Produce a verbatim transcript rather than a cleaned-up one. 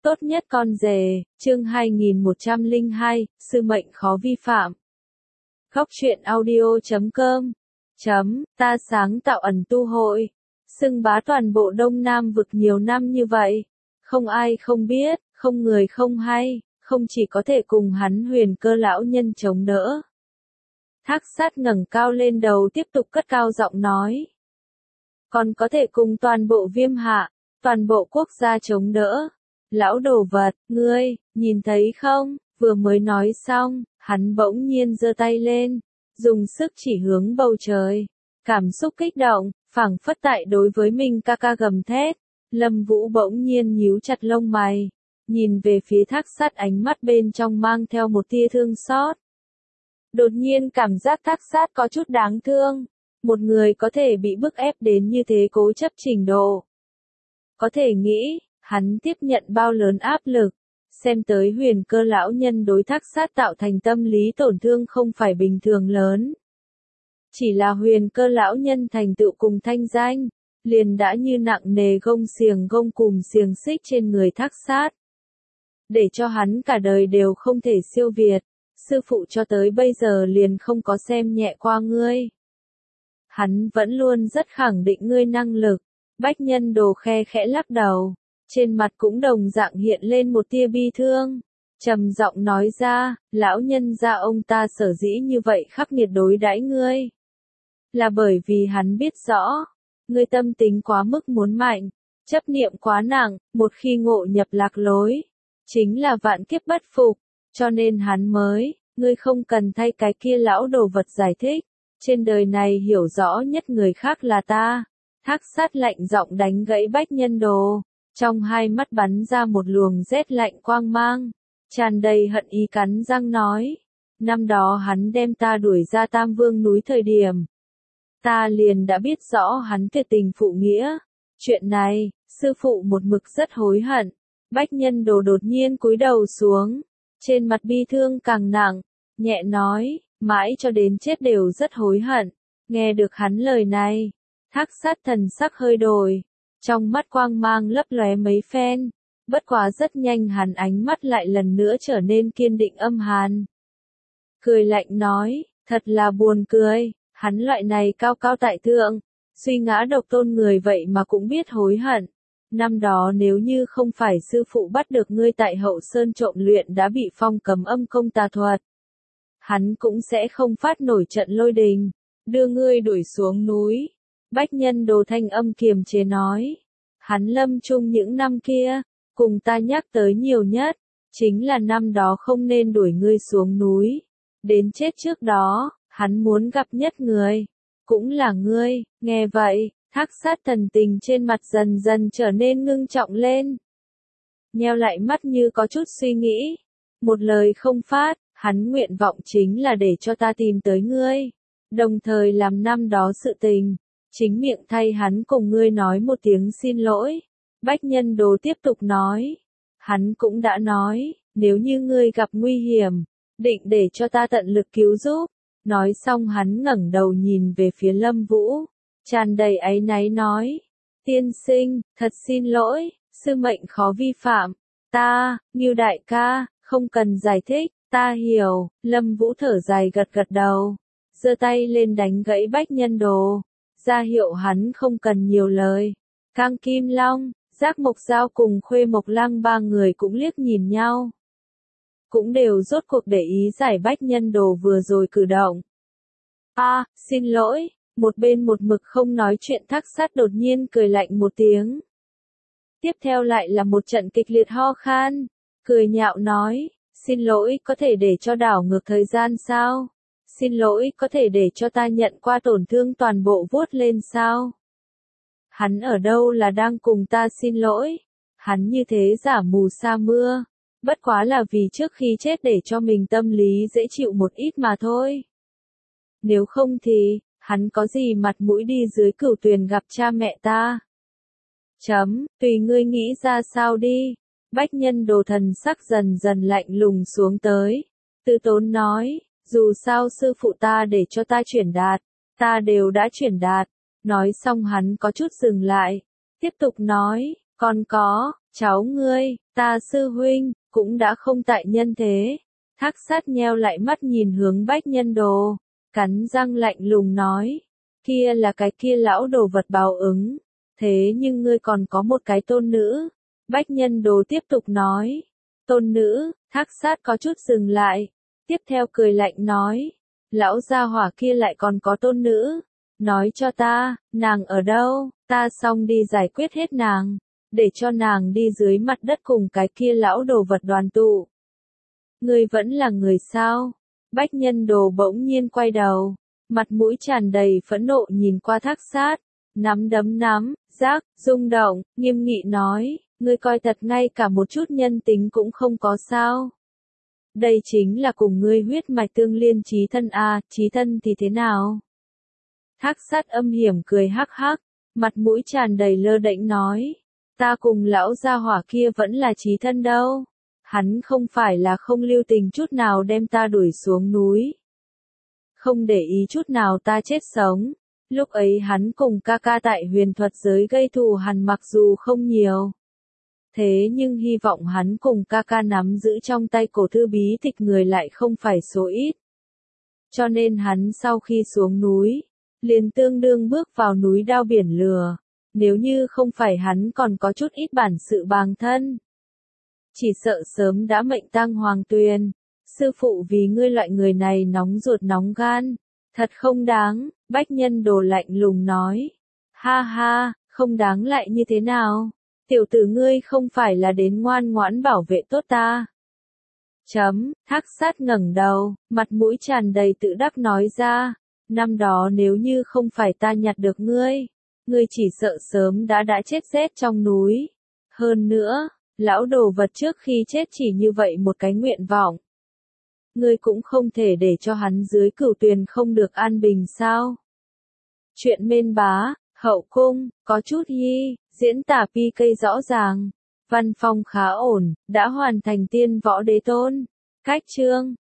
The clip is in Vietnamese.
Tốt nhất con rể, chương hai nghìn một trăm lẻ hai, sư mệnh khó vi phạm. Góc truyện audio chấm com chấm, ta sáng tạo ẩn tu hội, xưng bá toàn bộ Đông Nam vực nhiều năm như vậy. Không ai không biết, không người không hay, không chỉ có thể cùng hắn Huyền Cơ lão nhân chống đỡ. Thác Sát ngẩng cao lên đầu tiếp tục cất cao giọng nói. Còn có thể cùng toàn bộ Viêm Hạ, toàn bộ quốc gia chống đỡ. Lão đồ vật, ngươi, nhìn thấy không? Vừa mới nói xong, hắn bỗng nhiên giơ tay lên, dùng sức chỉ hướng bầu trời. Cảm xúc kích động, phảng phất tại đối với mình ca ca gầm thét. Lâm Vũ bỗng nhiên nhíu chặt lông mày, nhìn về phía Thác Sát, ánh mắt bên trong mang theo một tia thương xót. Đột nhiên cảm giác Thác Sát có chút đáng thương, một người có thể bị bức ép đến như thế cố chấp trình độ. Có thể nghĩ, hắn tiếp nhận bao lớn áp lực, xem tới Huyền Cơ lão nhân đối Thác Sát tạo thành tâm lý tổn thương không phải bình thường lớn. Chỉ là Huyền Cơ lão nhân thành tựu cùng thanh danh, liền đã như nặng nề gông xiềng gông cùm xiềng xích trên người Thác Sát. Để cho hắn cả đời đều không thể siêu việt, sư phụ cho tới bây giờ liền không có xem nhẹ qua ngươi. Hắn vẫn luôn rất khẳng định ngươi năng lực. Bách Nhân Đồ khe khẽ lắc đầu, trên mặt cũng đồng dạng hiện lên một tia bi thương, trầm giọng nói ra, lão nhân gia ông ta sở dĩ như vậy khắc nghiệt đối đãi ngươi, là bởi vì hắn biết rõ, ngươi tâm tính quá mức muốn mạnh, chấp niệm quá nặng, một khi ngộ nhập lạc lối, chính là vạn kiếp bất phục, cho nên hắn mới, ngươi không cần thay cái kia lão đồ vật giải thích, trên đời này hiểu rõ nhất người khác là ta. Thác Sát lạnh giọng đánh gãy Bách Nhân Đồ, trong hai mắt bắn ra một luồng rét lạnh quang mang, tràn đầy hận ý cắn răng nói, năm đó hắn đem ta đuổi ra Tam Vương núi thời điểm, ta liền đã biết rõ hắn tuyệt tình phụ nghĩa, chuyện này, sư phụ một mực rất hối hận. Bách Nhân Đồ đột nhiên cúi đầu xuống, trên mặt bi thương càng nặng, nhẹ nói, mãi cho đến chết đều rất hối hận. Nghe được hắn lời này, Thác Sát thần sắc hơi đổi, trong mắt quang mang lấp lóe mấy phen, bất quá rất nhanh hắn ánh mắt lại lần nữa trở nên kiên định âm hàn. Cười lạnh nói, thật là buồn cười, hắn loại này cao cao tại thượng, suy ngã độc tôn người vậy mà cũng biết hối hận. Năm đó nếu như không phải sư phụ bắt được ngươi tại Hậu Sơn trộm luyện đã bị phong cấm âm công tà thuật, hắn cũng sẽ không phát nổi trận lôi đình, đưa ngươi đuổi xuống núi. Bách Nhân Đồ thanh âm kiềm chế nói, hắn lâm chung những năm kia, cùng ta nhắc tới nhiều nhất, chính là năm đó không nên đuổi ngươi xuống núi, đến chết trước đó, hắn muốn gặp nhất người, cũng là ngươi. Nghe vậy, Thác Sát thần tình trên mặt dần dần trở nên ngưng trọng lên, nheo lại mắt như có chút suy nghĩ, một lời không phát, hắn nguyện vọng chính là để cho ta tìm tới ngươi, đồng thời làm năm đó sự tình. Chính miệng thay hắn cùng ngươi nói một tiếng xin lỗi. Bách Nhân Đồ tiếp tục nói. Hắn cũng đã nói, nếu như ngươi gặp nguy hiểm, định để cho ta tận lực cứu giúp. Nói xong hắn ngẩng đầu nhìn về phía Lâm Vũ, tràn đầy áy náy nói. Tiên sinh, thật xin lỗi, sư mệnh khó vi phạm. Ta, Ngưu đại ca, không cần giải thích, ta hiểu. Lâm Vũ thở dài gật gật đầu, giơ tay lên đánh gãy Bách Nhân Đồ, ra hiệu hắn không cần nhiều lời. Cang Kim Long, Giác Mộc Giao cùng Khuê Mộc Lăng ba người cũng liếc nhìn nhau, cũng đều rốt cuộc để ý giải Bách Nhân Đồ vừa rồi cử động. A, à, xin lỗi, một bên một mực không nói chuyện Thác Sát đột nhiên cười lạnh một tiếng. Tiếp theo lại là một trận kịch liệt ho khan, cười nhạo nói, xin lỗi có thể để cho đảo ngược thời gian sao? Xin lỗi có thể để cho ta nhận qua tổn thương toàn bộ vuốt lên sao? Hắn ở đâu là đang cùng ta xin lỗi? Hắn như thế giả mù sa mưa, bất quá là vì trước khi chết để cho mình tâm lý dễ chịu một ít mà thôi. Nếu không thì, hắn có gì mặt mũi đi dưới cửu tuyền gặp cha mẹ ta? Chấm, tùy ngươi nghĩ ra sao đi. Bách Nhân Đồ thần sắc dần dần lạnh lùng xuống tới, Từ Tốn nói. Dù sao sư phụ ta để cho ta chuyển đạt, ta đều đã chuyển đạt. Nói xong hắn có chút dừng lại, tiếp tục nói, còn có, cháu ngươi, ta sư huynh, cũng đã không tại nhân thế. Thác sát nheo lại mắt nhìn hướng Bách Nhân Đồ, cắn răng lạnh lùng nói, kia là cái kia lão đồ vật báo ứng, thế nhưng ngươi còn có một cái tôn nữ. Bách Nhân Đồ tiếp tục nói, tôn nữ. Thác sát có chút dừng lại, tiếp theo cười lạnh nói, lão gia hỏa kia lại còn có tôn nữ, nói cho ta, nàng ở đâu, ta xong đi giải quyết hết nàng, để cho nàng đi dưới mặt đất cùng cái kia lão đồ vật đoàn tụ. Ngươi vẫn là người sao? Bách Nhân Đồ bỗng nhiên quay đầu, mặt mũi tràn đầy phẫn nộ nhìn qua Thác sát, nắm đấm nắm, rác, rung động, nghiêm nghị nói, ngươi coi thật ngay cả một chút nhân tính cũng không có sao. Đây chính là cùng ngươi huyết mạch tương liên chí thân à, chí thân thì thế nào? Thác sát âm hiểm cười hắc hắc, mặt mũi tràn đầy lơ đễnh nói, ta cùng lão gia hỏa kia vẫn là chí thân đâu. Hắn không phải là không lưu tình chút nào đem ta đuổi xuống núi. Không để ý chút nào ta chết sống. Lúc ấy hắn cùng ca ca tại huyền thuật giới gây thù hằn mặc dù không nhiều. Thế nhưng hy vọng hắn cùng ca ca nắm giữ trong tay cổ thư bí tịch người lại không phải số ít. Cho nên hắn sau khi xuống núi, liền tương đương bước vào núi đao biển lửa. Nếu như không phải hắn còn có chút ít bản sự bàng thân, chỉ sợ sớm đã mệnh tang hoàng tuyền. Sư phụ vì ngươi loại người này nóng ruột nóng gan, thật không đáng. Bách Nhân Đồ lạnh lùng nói, ha ha, không đáng lại như thế nào? Tiểu tử ngươi không phải là đến ngoan ngoãn bảo vệ tốt ta. Chấm. Thác sát ngẩng đầu, mặt mũi tràn đầy tự đắc nói ra, năm đó nếu như không phải ta nhặt được ngươi, ngươi chỉ sợ sớm đã đã chết rét trong núi. Hơn nữa, lão đồ vật trước khi chết chỉ như vậy một cái nguyện vọng. Ngươi cũng không thể để cho hắn dưới cửu tuyền không được an bình sao? Chuyện mên bá, hậu cung, có chút hi, diễn tả pi cây rõ ràng. Văn phong khá ổn, đã hoàn thành tiên võ đế tôn. Cách chương.